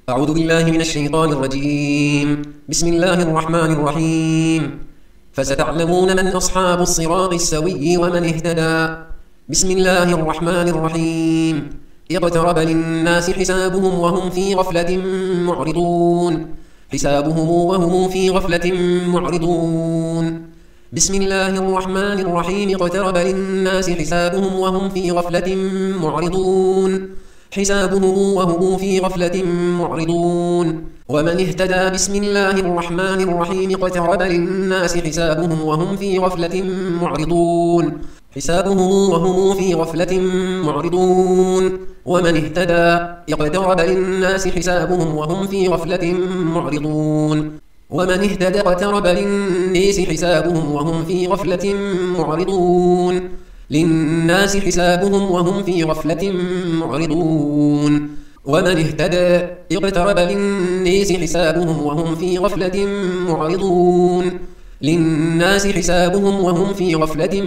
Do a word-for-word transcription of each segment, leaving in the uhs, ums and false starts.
أعوذ بالله من الشيطان الرجيم. بسم الله الرحمن الرحيم. فستعلمون من أصحاب الصراط السوي ومن اهتدى. بسم الله الرحمن الرحيم. اقترب للناس حسابهم وهم في غفلة معرضون حسابهم وهم في غفلة معرضون بسم الله الرحمن الرحيم. اقترب للناس حسابهم وهم في غفلة معرضون حسابهم وهم في غفلة معرضون ومن اهتدى. بسم الله الرحمن الرحيم. اقترب للناس حسابهم وهم في غفلة معرضون حسابهم وهم في غفلة معرضون ومن اهتدى. اقترب للناس حسابهم وهم في غفلة معرضون ومن اهتدى. اقترب للناس حسابهم وهم في غفلة معرضون للناس حسابهم وهم في غفلة معرضون ومن اهتدى. اقترب للناس حسابهم وهم في غفلة معرضون للناس حسابهم وهم في غفلة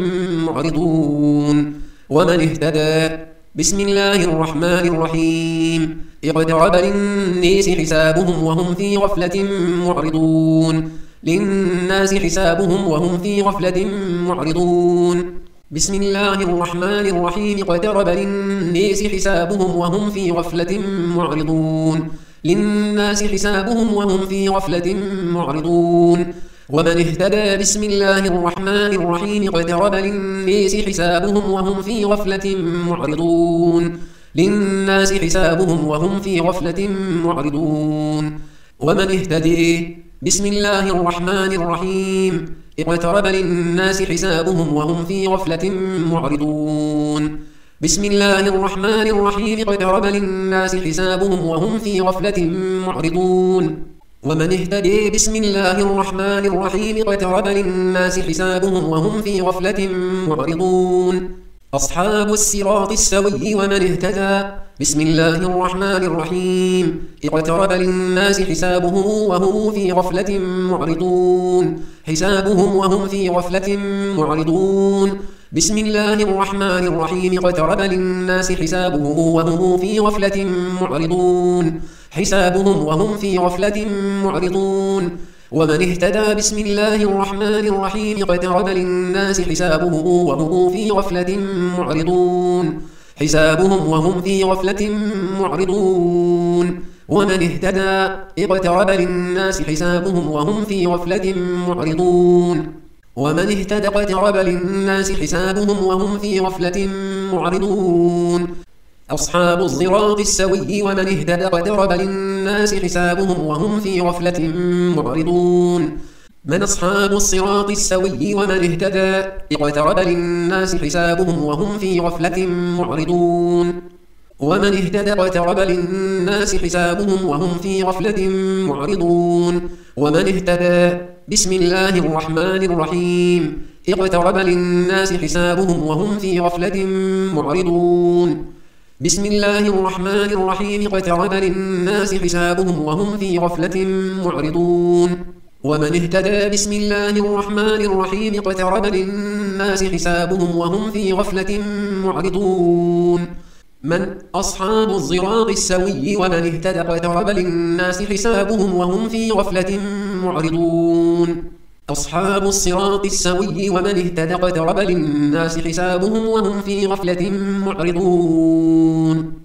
معرضون ومن اهتدى. بسم الله الرحمن الرحيم. اقترب للناس حسابهم وهم في غفلة معرضون للناس حسابهم وهم في غفلة معرضون بسم الله الرحمن الرحيم. اقترب للناس حسابهم وهم في غفلة معرضون للناس حسابهم وهم في غفلة معرضون ومن اهتدى. بسم الله الرحمن الرحيم. اقترب للناس حسابهم وهم في غفلة معرضون للناس حسابهم وهم في غفلة معرضون ومن اهتدى. بسم الله الرحمن الرحيم. اقترب للناس حسابهم وهم في غفلة معرضون بسم الله الرحمن الرحيم. اقترب للناس حسابهم وهم في غفلة معرضون ومن اهتدى. بسم الله الرحمن الرحيم. اقترب للناس حسابهم وهم في غفلة معرضون أصحاب الصراط السوي ومن اهتدى. بسم الله الرحمن الرحيم. اقترب للناس حسابهم وهم في غفلة معرضون حسابهم وهم في غفلة معرضون بسم الله الرحمن الرحيم. اقترب للناس حسابهم وهم في غفلة معرضون حسابهم وهم في غفلة معرضون ومن اهتدى. بسم الله الرحمن الرحيم. اقترب للناس حسابهم وهم في غفلة معرضون حسابهم وهم في غفلة معرضون ومن اهتدى. اقترب للناس حسابهم وهم في غفلة معرضون ومن اهتدى. اقترب للناس حسابهم وهم في غفلة معرضون أصحاب الصراط السوي ومن اهتدى. اقترب للناس حسابهم وهم في غفلة معرضون من أصحاب الصراط السوي ومن اهتدى. اقترب للناس حسابهم وهم في غفلة معرضون ومن اهتدى. اقترب للناس حسابهم وهم في غفلة معرضون ومن اهتدى. بسم الله الرحمن الرحيم. اقترب للناس حسابهم وهم في غفلة معرضون بسم الله الرحمن الرحيم. اقترب للناس حسابهم وهم في غفلة معرضون ومن اهتدى. بسم الله الرحمن الرحيم. اقترب للناس حسابهم وهم في غفلة معرضون من أصحاب الصراط السوي ومن اهتدى. اقترب للناس حسابهم وهم في غفلة معرضون أصحاب الصراط السوي ومن اهتدى. اقترب للناس حسابهم وهم في غفلة معرضون